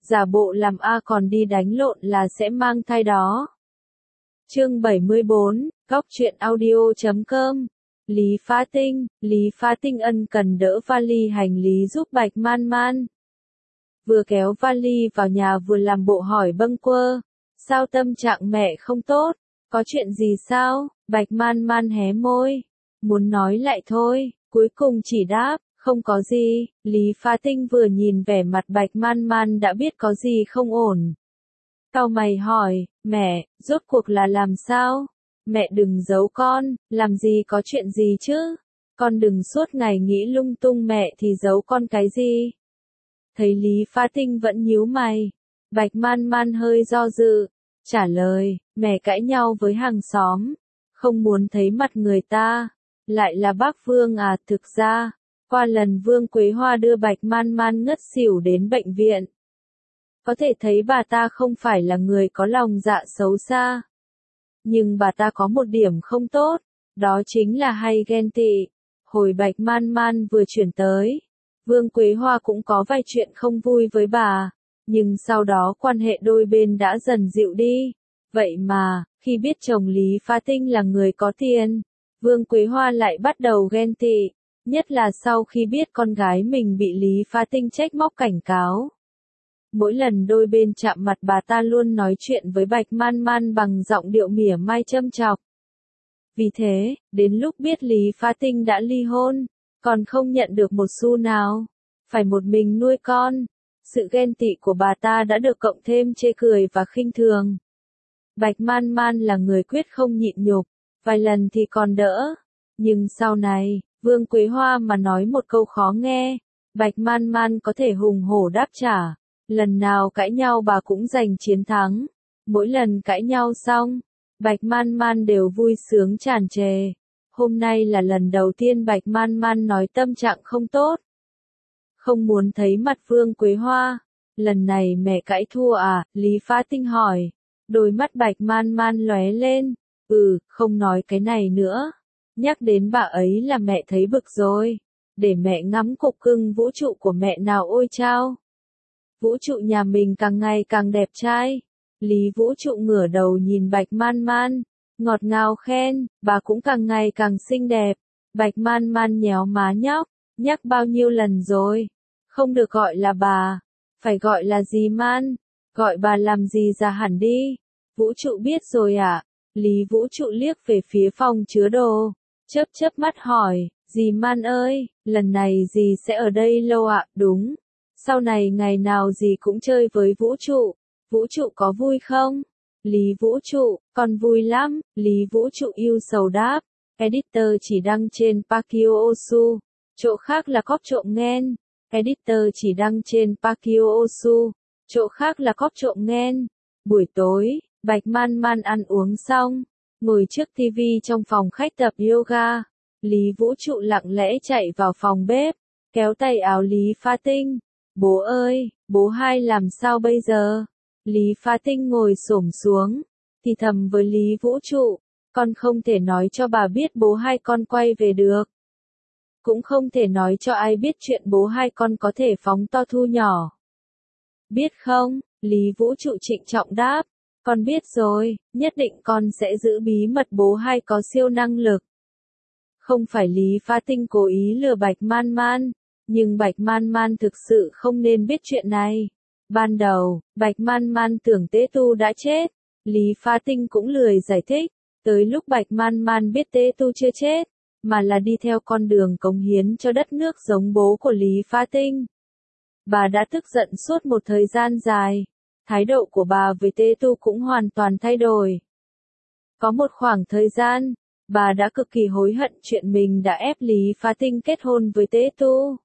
giả bộ làm A còn đi đánh lộn là sẽ mang thai đó. Chương 74, Góc truyện audio.com. Lý Phá Tinh ân cần đỡ vali hành lý giúp Bạch Man Man. Vừa kéo vali vào nhà vừa làm bộ hỏi bâng quơ. Sao tâm trạng mẹ không tốt? Có chuyện gì sao? Bạch Man Man hé môi. Muốn nói lại thôi, cuối cùng chỉ đáp, không có gì. Lý Phá Tinh vừa nhìn vẻ mặt Bạch Man Man đã biết có gì không ổn. Cau mày hỏi, mẹ, rốt cuộc là làm sao? Mẹ đừng giấu con, làm gì có chuyện gì chứ? Con đừng suốt ngày nghĩ lung tung mẹ thì giấu con cái gì? Thấy Lý Phá Tinh vẫn nhíu mày. Bạch Man Man hơi do dự. Trả lời, mẹ cãi nhau với hàng xóm. Không muốn thấy mặt người ta. Lại là bác Vương à, thực ra. Qua lần Vương Quế Hoa đưa Bạch Man Man ngất xỉu đến bệnh viện. Có thể thấy bà ta không phải là người có lòng dạ xấu xa. Nhưng bà ta có một điểm không tốt. Đó chính là hay ghen tị. Hồi Bạch Man Man vừa chuyển tới. Vương Quế Hoa cũng có vài chuyện không vui với bà. Nhưng sau đó quan hệ đôi bên đã dần dịu đi. Vậy mà, khi biết chồng Lý Phá Tinh là người có tiền, Vương Quế Hoa lại bắt đầu ghen tị. Nhất là sau khi biết con gái mình bị Lý Phá Tinh trách móc cảnh cáo. Mỗi lần đôi bên chạm mặt bà ta luôn nói chuyện với Bạch Man Man bằng giọng điệu mỉa mai châm chọc. Vì thế, đến lúc biết Lý Phá Tinh đã ly hôn, còn không nhận được một xu nào, phải một mình nuôi con. Sự ghen tị của bà ta đã được cộng thêm chê cười và khinh thường. Bạch Man Man là người quyết không nhịn nhục, vài lần thì còn đỡ. Nhưng sau này, Vương Quế Hoa mà nói một câu khó nghe, Bạch Man Man có thể hùng hổ đáp trả. Lần nào cãi nhau bà cũng giành chiến thắng. Mỗi lần cãi nhau xong, Bạch Man Man đều vui sướng tràn trề. Hôm nay là lần đầu tiên Bạch Man Man nói tâm trạng không tốt. Không muốn thấy mặt Vương Quế Hoa. Lần này mẹ cãi thua à? Lý Phá Tinh hỏi. Đôi mắt Bạch Man Man lóe lên. Không nói cái này nữa. Nhắc đến bà ấy là mẹ thấy bực rồi. Để mẹ ngắm cục cưng vũ trụ của mẹ nào ôi chao. Vũ trụ nhà mình càng ngày càng đẹp trai. Lý Vũ trụ ngửa đầu nhìn Bạch Man Man. Ngọt ngào khen, bà cũng càng ngày càng xinh đẹp. Bạch Man Man nhéo má nhóc. Nhắc bao nhiêu lần rồi. Không được gọi là bà. Phải gọi là dì Man. Gọi bà làm gì già hẳn đi. Vũ trụ biết rồi ạ. Lý Vũ trụ liếc về phía phòng chứa đồ. Chớp mắt hỏi, dì Man ơi, lần này dì sẽ ở đây lâu ạ? Đúng. Sau này ngày nào dì cũng chơi với Vũ trụ. Vũ trụ có vui không? Lý Vũ trụ, con vui lắm. Lý Vũ trụ yêu sầu đáp. Editor chỉ đăng trên Pakio Osu. Chỗ khác là cóp trộm nghen. Editor chỉ đăng trên Pakio Osu. Chỗ khác là cóp trộm nghen. Buổi tối, Bạch Man Man ăn uống xong. Ngồi trước TV trong phòng khách tập yoga. Lý Vũ trụ lặng lẽ chạy vào phòng bếp. Kéo tay áo Lý Phá Tinh. Bố ơi, bố hai làm sao bây giờ? Lý Phá Tinh ngồi xổm xuống. Thì thầm với Lý Vũ trụ. Con không thể nói cho bà biết bố hai con quay về được. Cũng không thể nói cho ai biết chuyện bố hai con có thể phóng to thu nhỏ. Biết không? Lý Vũ trụ trịnh trọng đáp. Con biết rồi, nhất định con sẽ giữ bí mật bố hai có siêu năng lực. Không phải Lý Phá Tinh cố ý lừa Bạch Man Man, nhưng Bạch Man Man thực sự không nên biết chuyện này. Ban đầu, Bạch Man Man tưởng Tế Tu đã chết. Lý Phá Tinh cũng lười giải thích. Tới lúc Bạch Man Man biết Tế Tu chưa chết, mà là đi theo con đường cống hiến cho đất nước giống bố của Lý Phá Tinh. Bà đã tức giận suốt một thời gian dài. Thái độ của bà với Tế Tu cũng hoàn toàn thay đổi. Có một khoảng thời gian, bà đã cực kỳ hối hận chuyện mình đã ép Lý Phá Tinh kết hôn với Tế Tu.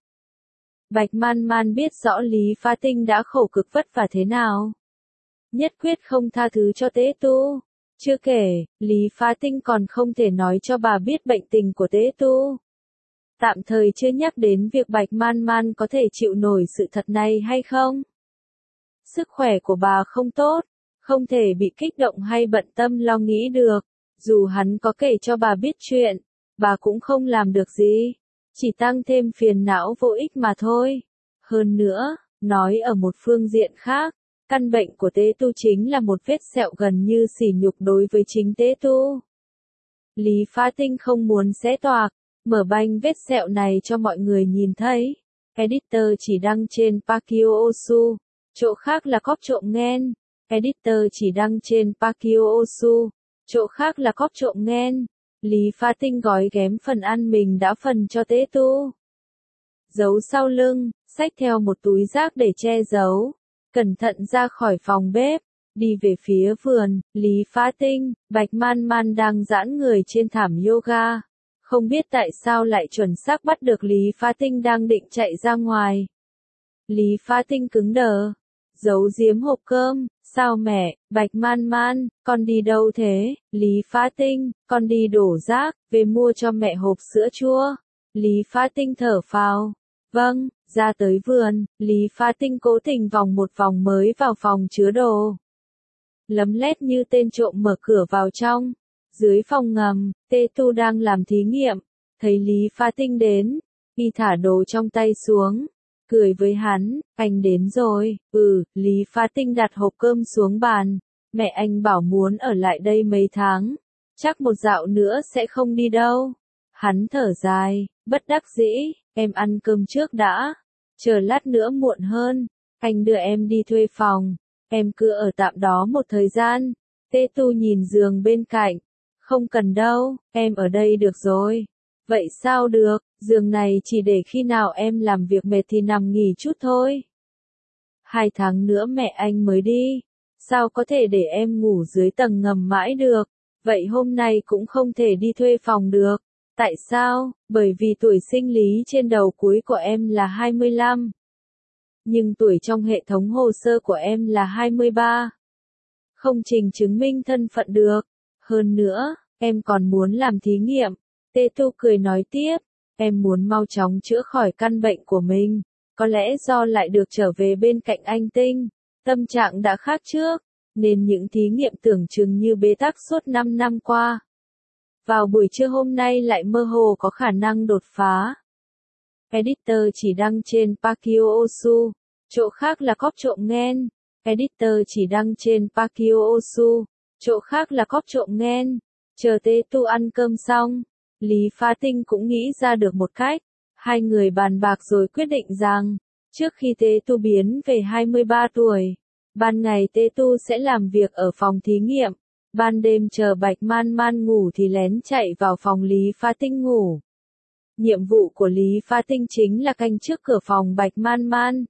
Bạch Man Man biết rõ Lý Phá Tinh đã khổ cực vất vả thế nào. Nhất quyết không tha thứ cho Tế Tu. Chưa kể, Lý Phá Tinh còn không thể nói cho bà biết bệnh tình của Tế Tu. Tạm thời chưa nhắc đến việc Bạch Man Man có thể chịu nổi sự thật này hay không. Sức khỏe của bà không tốt, không thể bị kích động hay bận tâm lo nghĩ được. Dù hắn có kể cho bà biết chuyện, bà cũng không làm được gì. Chỉ tăng thêm phiền não vô ích mà thôi. Hơn nữa, Nói ở một phương diện khác, căn bệnh của Tế Tu chính là một vết sẹo gần như sỉ nhục đối với chính Tế Tu. Lý Phá Tinh không muốn xé toạc, mở banh vết sẹo này cho mọi người nhìn thấy. Editor chỉ đăng trên Pakio Osu, chỗ khác là cóp trộm nghen. Editor chỉ đăng trên Pakio Osu, chỗ khác là cóp trộm nghen. Lý Phá Tinh gói ghém phần ăn mình đã phần cho Tế Tu. Giấu sau lưng, xách theo một túi rác để che giấu. Cẩn thận ra khỏi phòng bếp, đi về phía vườn. Lý Phá Tinh, Bạch Man Man đang giãn người trên thảm yoga. Không biết tại sao lại chuẩn xác bắt được Lý Phá Tinh đang định chạy ra ngoài. Lý Phá Tinh cứng đờ. Giấu giếm hộp cơm. Sao mẹ, Bạch Man Man, con đi đâu thế? Lý Phá Tinh, con đi đổ rác, về mua cho mẹ hộp sữa chua. Lý Phá Tinh thở phào. Vâng, ra tới vườn, Lý Phá Tinh cố tình vòng một vòng mới vào phòng chứa đồ. Lấm lét như tên trộm mở cửa vào trong. Dưới phòng ngầm, Tế Tu đang làm thí nghiệm. Thấy Lý Phá Tinh đến, y thả đồ trong tay xuống. Cười với hắn, anh đến rồi. Lý Phá Tinh đặt hộp cơm xuống bàn. Mẹ anh bảo muốn ở lại đây mấy tháng. Chắc một dạo nữa sẽ không đi đâu. Hắn thở dài, bất đắc dĩ, em ăn cơm trước đã. Chờ lát nữa muộn hơn, anh đưa em đi thuê phòng. Em cứ ở tạm đó một thời gian. Tế Tu nhìn giường bên cạnh. Không cần đâu, em ở đây được rồi. Vậy sao được, giường này chỉ để khi nào em làm việc mệt thì nằm nghỉ chút thôi. 2 tháng nữa mẹ anh mới đi. Sao có thể để em ngủ dưới tầng ngầm mãi được? Vậy hôm nay cũng không thể đi thuê phòng được. Tại sao? Bởi vì tuổi sinh lý trên đầu cuối của em là 25. Nhưng tuổi trong hệ thống hồ sơ của em là 23. Không trình chứng minh thân phận được. Hơn nữa, em còn muốn làm thí nghiệm. Tế Tu cười nói tiếp, em muốn mau chóng chữa khỏi căn bệnh của mình. Có lẽ do lại được trở về bên cạnh anh Tinh, tâm trạng đã khác trước, nên những thí nghiệm tưởng chừng như bế tắc suốt 5 năm qua. Vào buổi trưa hôm nay lại mơ hồ có khả năng đột phá. Editor chỉ đăng trên Pakio Osu, chỗ khác là cóp trộm nghen. Editor chỉ đăng trên Pakio Osu, chỗ khác là cóp trộm nghen. Chờ Tế Tu ăn cơm xong, Lý Phá Tinh cũng nghĩ ra được một cách. Hai người bàn bạc rồi quyết định rằng, trước khi Tế Tu biến về 23 tuổi, ban ngày Tế Tu sẽ làm việc ở phòng thí nghiệm. Ban đêm chờ Bạch Man Man ngủ thì lén chạy vào phòng Lý Phá Tinh ngủ. Nhiệm vụ của Lý Phá Tinh chính là canh trước cửa phòng Bạch Man Man.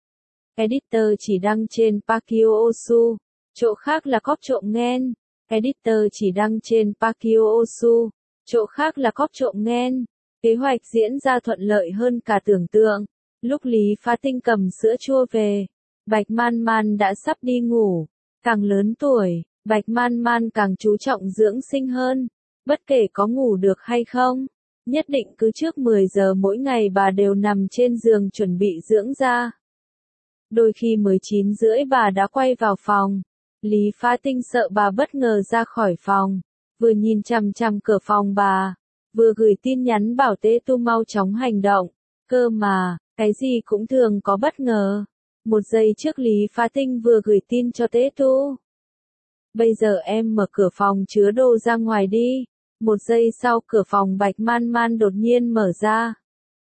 Editor chỉ đăng trên Pakio Osu, chỗ khác là cóp trộm nghen. Editor chỉ đăng trên Pakio Osu, chỗ khác là cóp trộm nghen. Kế hoạch diễn ra thuận lợi hơn cả tưởng tượng. Lúc Lý Phá Tinh cầm sữa chua về, Bạch Man Man đã sắp đi ngủ. Càng lớn tuổi, Bạch Man Man càng chú trọng dưỡng sinh hơn. Bất kể có ngủ được hay không, nhất định cứ trước 10 giờ mỗi ngày bà đều nằm trên giường chuẩn bị dưỡng da. Đôi khi mới 9 rưỡi bà đã quay vào phòng. Lý Phá Tinh sợ bà bất ngờ ra khỏi phòng, vừa nhìn chằm chằm cửa phòng bà, vừa gửi tin nhắn bảo Tế Tu mau chóng hành động. Cơ mà, cái gì cũng thường có bất ngờ. Một giây trước Lý Phá Tinh vừa gửi tin cho Tế Tu. Bây giờ em mở cửa phòng chứa đồ ra ngoài đi. Một giây sau cửa phòng Bạch Man Man đột nhiên mở ra.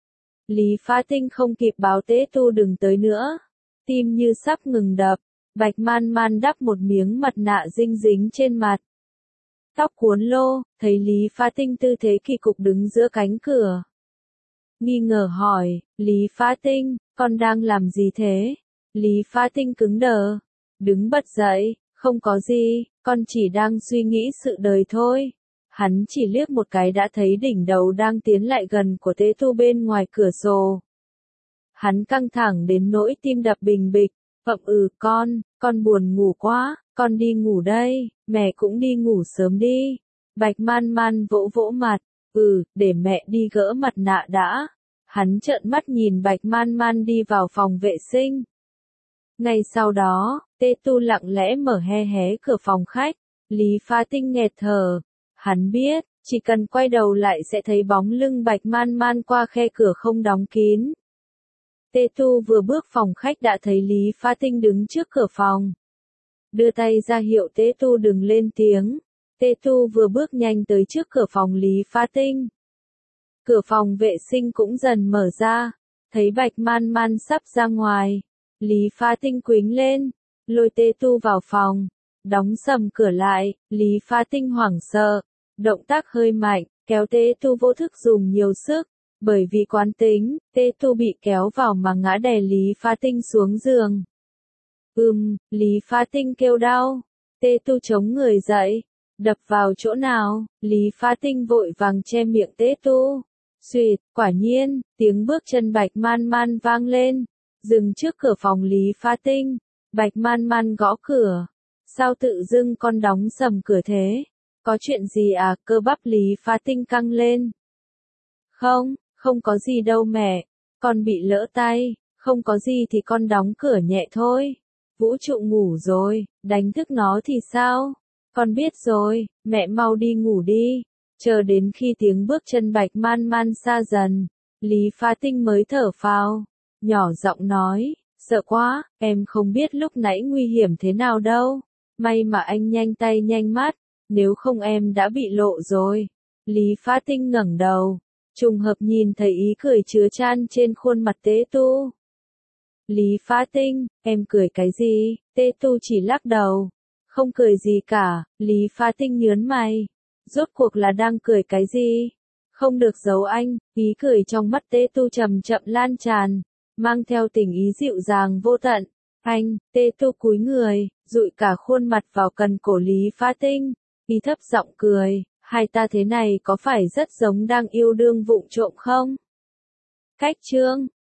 Lý Phá Tinh không kịp báo Tế Tu đừng tới nữa. Tim như sắp ngừng đập. Bạch Man Man đắp một miếng mặt nạ dinh dính trên mặt. Tóc cuốn lô, thấy Lý Phá Tinh tư thế kỳ cục đứng giữa cánh cửa. Nghi ngờ hỏi, Lý Phá Tinh, con đang làm gì thế? Lý Phá Tinh cứng đờ. Đứng bật dậy, không có gì, con chỉ đang suy nghĩ sự đời thôi. Hắn chỉ liếc một cái đã thấy đỉnh đầu đang tiến lại gần của Tế Tu bên ngoài cửa sổ. Hắn căng thẳng đến nỗi tim đập bình bịch. Con buồn ngủ quá, con đi ngủ đây, mẹ cũng đi ngủ sớm đi. Bạch Man Man vỗ vỗ mặt, để mẹ đi gỡ mặt nạ đã. Hắn trợn mắt nhìn Bạch Man Man đi vào phòng vệ sinh. Ngay sau đó, Tế Tu lặng lẽ mở hé hé cửa phòng khách. Lý Phá Tinh nghẹt thở. Hắn biết, chỉ cần quay đầu lại sẽ thấy bóng lưng Bạch Man Man qua khe cửa không đóng kín. Tê Tu vừa bước phòng khách đã thấy Lý Phá Tinh đứng trước cửa phòng. Đưa tay ra hiệu Tê Tu đừng lên tiếng. Tê Tu vừa bước nhanh tới trước cửa phòng Lý Phá Tinh. Cửa phòng vệ sinh cũng dần mở ra. Thấy Bạch Man Man sắp ra ngoài. Lý Phá Tinh quýnh lên. Lôi Tê Tu vào phòng. Đóng sầm cửa lại. Lý Phá Tinh hoảng sợ. Động tác hơi mạnh. Kéo Tê Tu vô thức dùng nhiều sức. Bởi vì quán tính, Tê Tu bị kéo vào mà ngã đè Lý Phá Tinh xuống giường. Lý Phá Tinh kêu đau. Tê Tu chống người dậy. Đập vào chỗ nào? Lý Phá Tinh vội vàng che miệng Tê Tu. Xuyệt, quả nhiên, tiếng bước chân Bạch Man Man vang lên. Dừng trước cửa phòng Lý Phá Tinh. Bạch Man Man gõ cửa. Sao tự dưng con đóng sầm cửa thế? Có chuyện gì à? Cơ bắp Lý Phá Tinh căng lên. Không có gì đâu mẹ. Con bị lỡ tay. Không có gì thì con đóng cửa nhẹ thôi. Vũ Trụ ngủ rồi, đánh thức nó thì sao? Con biết rồi, mẹ mau đi ngủ đi. Chờ đến khi tiếng bước chân Bạch Man Man xa dần, Lý Phá Tinh mới thở phào, nhỏ giọng nói, sợ quá, em không biết lúc nãy nguy hiểm thế nào đâu. May mà anh nhanh tay nhanh mắt, nếu không em đã bị lộ rồi. Lý Phá Tinh ngẩng đầu, trùng hợp nhìn thấy ý cười chứa chan trên khuôn mặt Tê Tu. Lý Phá Tinh, em cười cái gì? Tê Tu chỉ lắc đầu. Không cười gì cả. Lý Phá Tinh nhớn mày. Rốt cuộc là đang cười cái gì? Không được giấu anh. Ý cười trong mắt Tê Tu chậm chậm lan tràn, mang theo tình ý dịu dàng vô tận. Anh, Tê Tu cúi người, dụi cả khuôn mặt vào cần cổ Lý Phá Tinh. Ý thấp giọng cười. Hai ta thế này có phải rất giống đang yêu đương vụng trộm không? Cách chương